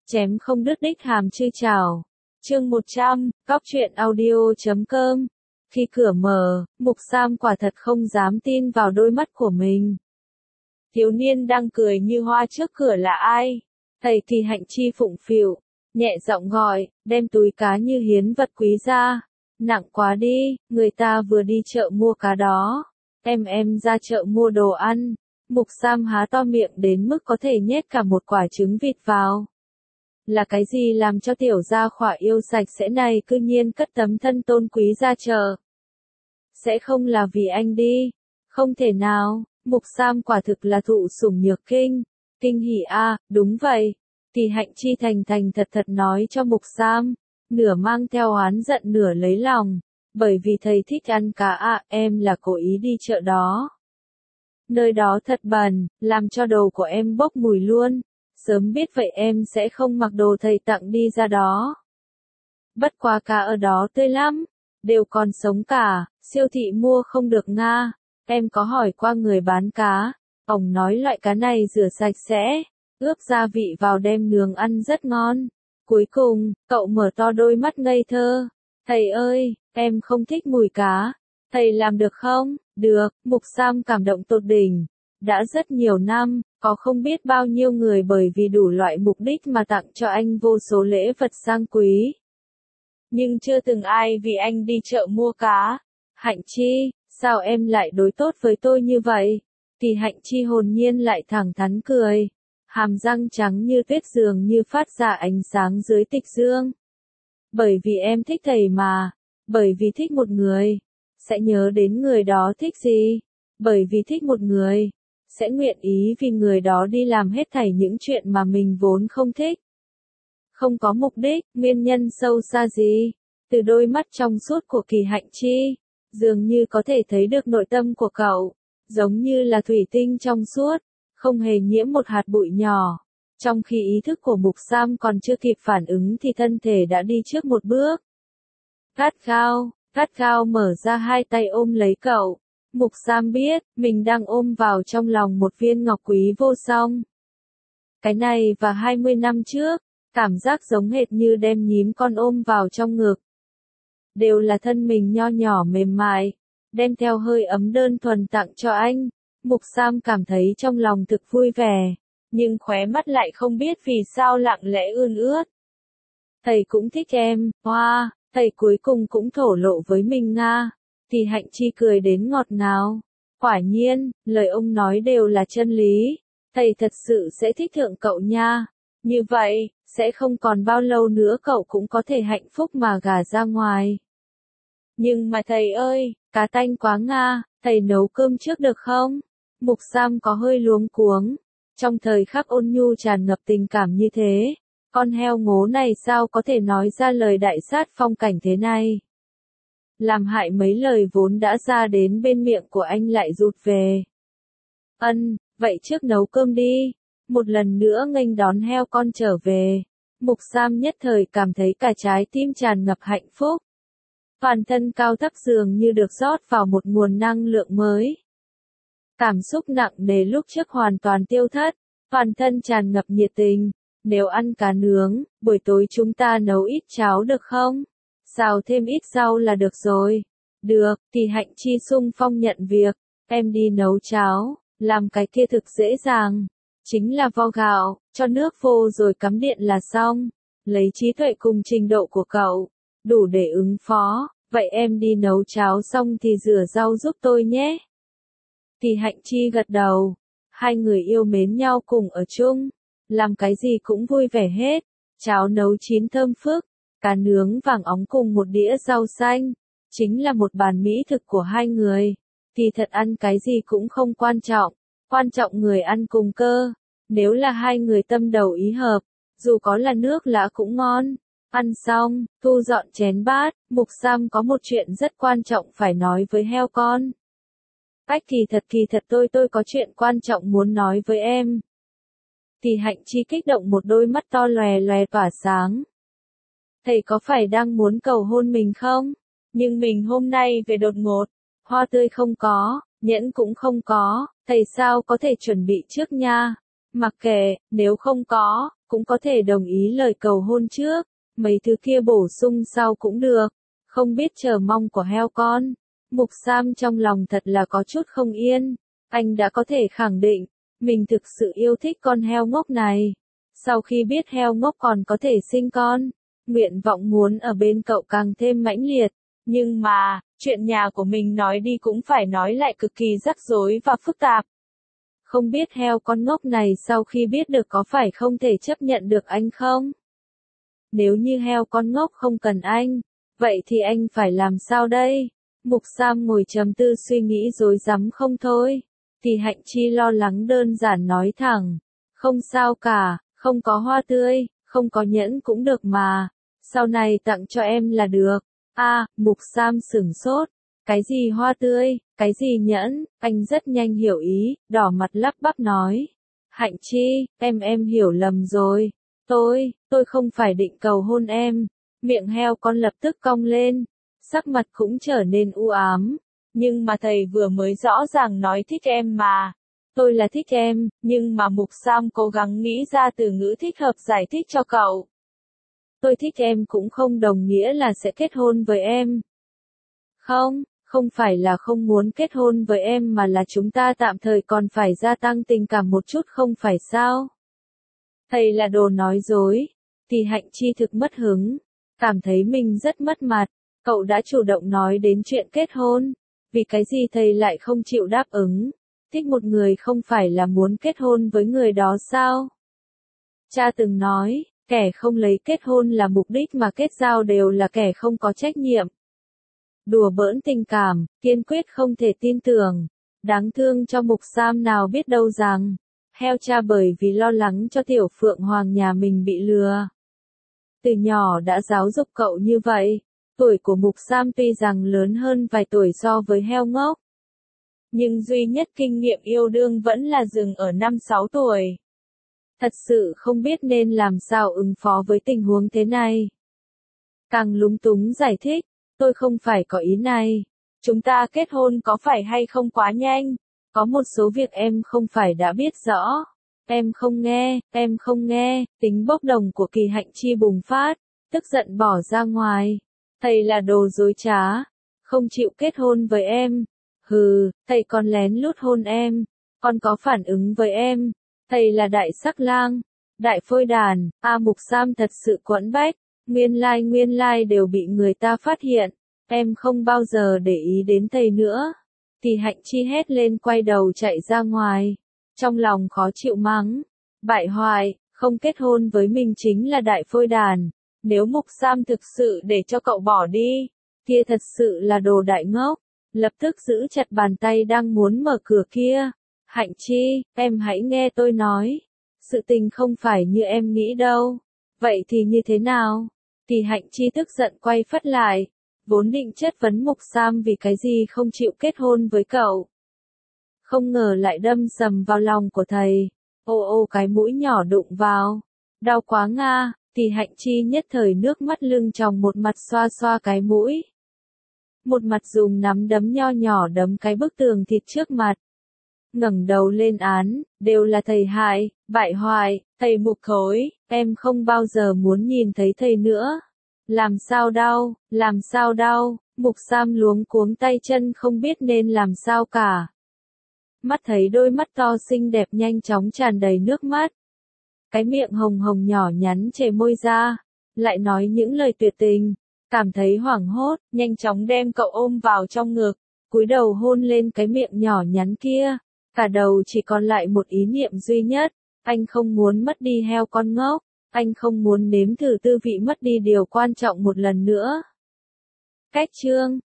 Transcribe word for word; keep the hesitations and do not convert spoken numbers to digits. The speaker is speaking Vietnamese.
Chém không đứt đích hàm chư chảo. Chương một trăm, Cóc truyện audio.com. Khi cửa mở, Mục Sam quả thật không dám tin vào đôi mắt của mình. Thiếu niên đang cười như hoa trước cửa là ai? Thầy Kỳ Hạnh Chi phụng phịu, nhẹ giọng gọi, đem túi cá như hiến vật quý ra. Nặng quá đi, người ta vừa đi chợ mua cá đó. Em em ra chợ mua đồ ăn. Mục Sam há to miệng đến mức có thể nhét cả một quả trứng vịt vào. Là cái gì làm cho tiểu gia khỏa yêu sạch sẽ này cư nhiên cất tấm thân tôn quý ra chợ? Sẽ không là vì anh đi. Không thể nào, Mục Sam quả thực là thụ sủng nhược kinh. Kinh hỉ a, đúng vậy. Kỳ Hạnh Chi thành thành thật thật nói cho Mục Sam, nửa mang theo oán giận nửa lấy lòng. Bởi vì thầy thích ăn cá à, em là cố ý đi chợ đó. Nơi đó thật bẩn, làm cho đồ của em bốc mùi luôn. Sớm biết vậy em sẽ không mặc đồ thầy tặng đi ra đó. Bất quá cá ở đó tươi lắm, đều còn sống cả, siêu thị mua không được nga. Em có hỏi qua người bán cá, ông nói loại cá này rửa sạch sẽ, ướp gia vị vào đem nướng ăn rất ngon. Cuối cùng, cậu mở to đôi mắt ngây thơ. Thầy ơi, em không thích mùi cá. Thầy làm được không? Được, Mục Sam cảm động tột đỉnh. Đã rất nhiều năm, có không biết bao nhiêu người bởi vì đủ loại mục đích mà tặng cho anh vô số lễ vật sang quý. Nhưng chưa từng ai vì anh đi chợ mua cá. Hạnh Chi, sao em lại đối tốt với tôi như vậy? Kỳ Hạnh Chi hồn nhiên lại thẳng thắn cười. Hàm răng trắng như tuyết dường như phát ra ánh sáng dưới tịch dương. Bởi vì em thích thầy mà. Bởi vì thích một người. Sẽ nhớ đến người đó thích gì? Bởi vì thích một người. Sẽ nguyện ý vì người đó đi làm hết thảy những chuyện mà mình vốn không thích. Không có mục đích, nguyên nhân sâu xa gì? Từ đôi mắt trong suốt của Kỳ Hạnh Chi, dường như có thể thấy được nội tâm của cậu, giống như là thủy tinh trong suốt, không hề nhiễm một hạt bụi nhỏ. Trong khi ý thức của Mục Sam còn chưa kịp phản ứng thì thân thể đã đi trước một bước. Gắt gao, gắt gao mở ra hai tay ôm lấy cậu. Mục Sam biết, mình đang ôm vào trong lòng một viên ngọc quý vô song. Cái này và hai mươi năm trước, cảm giác giống hệt như đem nhím con ôm vào trong ngực. Đều là thân mình nho nhỏ mềm mại, đem theo hơi ấm đơn thuần tặng cho anh. Mục Sam cảm thấy trong lòng thực vui vẻ, nhưng khóe mắt lại không biết vì sao lặng lẽ ươn ướt. Thầy cũng thích em, hoa, wow, thầy cuối cùng cũng thổ lộ với mình nga. Thì Hạnh Chi cười đến ngọt ngào. Quả nhiên, lời ông nói đều là chân lý. Thầy thật sự sẽ thích thượng cậu nha. Như vậy, sẽ không còn bao lâu nữa cậu cũng có thể hạnh phúc mà gả ra ngoài. Nhưng mà thầy ơi, cá tanh quá nga, thầy nấu cơm trước được không? Mục Sam có hơi luống cuống. Trong thời khắc ôn nhu tràn ngập tình cảm như thế, con heo ngố này sao có thể nói ra lời đại sát phong cảnh thế này? Làm hại mấy lời vốn đã ra đến bên miệng của anh lại rụt về. Ân, vậy trước nấu cơm đi. Một lần nữa nghênh đón heo con trở về. Mục Sam nhất thời cảm thấy cả trái tim tràn ngập hạnh phúc. Toàn thân cao thấp dường như được rót vào một nguồn năng lượng mới. Cảm xúc nặng nề lúc trước hoàn toàn tiêu thất. Toàn thân tràn ngập nhiệt tình. Nếu ăn cá nướng, buổi tối chúng ta nấu ít cháo được không? Xào thêm ít rau là được rồi. Được, Kỳ Hạnh Chi sung phong nhận việc. Em đi nấu cháo, làm cái kia thực dễ dàng. Chính là vo gạo, cho nước vô rồi cắm điện là xong. Lấy trí tuệ cùng trình độ của cậu, đủ để ứng phó. Vậy em đi nấu cháo xong thì rửa rau giúp tôi nhé. Kỳ Hạnh Chi gật đầu. Hai người yêu mến nhau cùng ở chung. Làm cái gì cũng vui vẻ hết. Cháo nấu chín thơm phức. Cá nướng vàng óng cùng một đĩa rau xanh, chính là một bàn mỹ thực của hai người. Kỳ thật ăn cái gì cũng không quan trọng, quan trọng người ăn cùng cơ. Nếu là hai người tâm đầu ý hợp, dù có là nước lã cũng ngon. Ăn xong, thu dọn chén bát, Mục Sam có một chuyện rất quan trọng phải nói với heo con. Ách kỳ thật kỳ thật tôi tôi có chuyện quan trọng muốn nói với em. Kỳ Hạnh Chi kích động một đôi mắt to lòe lòe tỏa sáng. Thầy có phải đang muốn cầu hôn mình không? Nhưng mình hôm nay về đột ngột, hoa tươi không có, nhẫn cũng không có, thầy sao có thể chuẩn bị trước nha? Mặc kệ, nếu không có, cũng có thể đồng ý lời cầu hôn trước, mấy thứ kia bổ sung sau cũng được, không biết chờ mong của heo con. Mục Sam trong lòng thật là có chút không yên, anh đã có thể khẳng định, mình thực sự yêu thích con heo ngốc này. Sau khi biết heo ngốc còn có thể sinh con, nguyện vọng muốn ở bên cậu càng thêm mãnh liệt. Nhưng mà, chuyện nhà của mình nói đi cũng phải nói lại cực kỳ rắc rối và phức tạp. Không biết heo con ngốc này sau khi biết được có phải không thể chấp nhận được anh không? Nếu như heo con ngốc không cần anh, vậy thì anh phải làm sao đây? Mục Sam ngồi trầm tư suy nghĩ rối rắm không thôi. Thì Hạnh Chi lo lắng đơn giản nói thẳng, không sao cả, không có hoa tươi, không có nhẫn cũng được mà, sau này tặng cho em là được. A, à, Mục Sam sửng sốt, cái gì hoa tươi, cái gì nhẫn, anh rất nhanh hiểu ý, đỏ mặt lắp bắp nói. Hạnh Chi, em em hiểu lầm rồi, tôi, tôi không phải định cầu hôn em. Miệng heo con lập tức cong lên, sắc mặt cũng trở nên u ám. Nhưng mà thầy vừa mới rõ ràng nói thích em mà. Tôi là thích em, nhưng mà Mục Sam cố gắng nghĩ ra từ ngữ thích hợp giải thích cho cậu. Tôi thích em cũng không đồng nghĩa là sẽ kết hôn với em. Không, không phải là không muốn kết hôn với em mà là chúng ta tạm thời còn phải gia tăng tình cảm một chút không phải sao? Thầy là đồ nói dối. Thì Hạnh Chi thực mất hứng, cảm thấy mình rất mất mặt. Cậu đã chủ động nói đến chuyện kết hôn, vì cái gì thầy lại không chịu đáp ứng? Thích một người không phải là muốn kết hôn với người đó sao? Cha từng nói, kẻ không lấy kết hôn là mục đích mà kết giao đều là kẻ không có trách nhiệm. Đùa bỡn tình cảm, kiên quyết không thể tin tưởng. Đáng thương cho Mục Sam nào biết đâu rằng, heo cha bởi vì lo lắng cho tiểu Phượng Hoàng nhà mình bị lừa. Từ nhỏ đã giáo dục cậu như vậy, tuổi của Mục Sam tuy rằng lớn hơn vài tuổi so với heo ngốc. Nhưng duy nhất kinh nghiệm yêu đương vẫn là dừng ở năm sáu tuổi. Thật sự không biết nên làm sao ứng phó với tình huống thế này. Càng lúng túng giải thích, tôi không phải có ý này. Chúng ta kết hôn có phải hay không quá nhanh? Có một số việc em không phải đã biết rõ. Em không nghe, em không nghe, tính bốc đồng của Kỳ Hạnh Chi bùng phát, tức giận bỏ ra ngoài. Thầy là đồ dối trá, không chịu kết hôn với em. Hừ, thầy còn lén lút hôn em, còn có phản ứng với em. Thầy là đại sắc lang, đại phôi đàn. A Mục Sam thật sự quẫn bách, nguyên lai like, nguyên lai like đều bị người ta phát hiện. Em không bao giờ để ý đến thầy nữa. Thì Hạnh Chi hét lên quay đầu chạy ra ngoài. Trong lòng khó chịu mắng. Bại hoại, không kết hôn với mình chính là đại phôi đàn. Nếu Mục Sam thực sự để cho cậu bỏ đi, kia thật sự là đồ đại ngốc. Lập tức giữ chặt bàn tay đang muốn mở cửa kia. Hạnh Chi, em hãy nghe tôi nói. Sự tình không phải như em nghĩ đâu. Vậy thì như thế nào? Thì Hạnh Chi tức giận quay phắt lại. Vốn định chất vấn Mục Sam vì cái gì không chịu kết hôn với cậu. Không ngờ lại đâm sầm vào lòng của thầy. Ô ô cái mũi nhỏ đụng vào. Đau quá nga. Thì Hạnh Chi nhất thời nước mắt lưng tròng, một mặt xoa xoa cái mũi. Một mặt dùng nắm đấm nho nhỏ đấm cái bức tường thịt trước mặt. Ngẩng đầu lên án, đều là thầy hại, bại hoại, thầy Mục thối, em không bao giờ muốn nhìn thấy thầy nữa. Làm sao đau, làm sao đau, Mục Sam luống cuống tay chân không biết nên làm sao cả. Mắt thấy đôi mắt to xinh đẹp nhanh chóng tràn đầy nước mắt. Cái miệng hồng hồng nhỏ nhắn chảy môi ra, lại nói những lời tuyệt tình. Cảm thấy hoảng hốt, nhanh chóng đem cậu ôm vào trong ngực, cúi đầu hôn lên cái miệng nhỏ nhắn kia. Cả đầu chỉ còn lại một ý niệm duy nhất, anh không muốn mất đi heo con ngốc, anh không muốn nếm thử tư vị mất đi điều quan trọng một lần nữa. Cách chương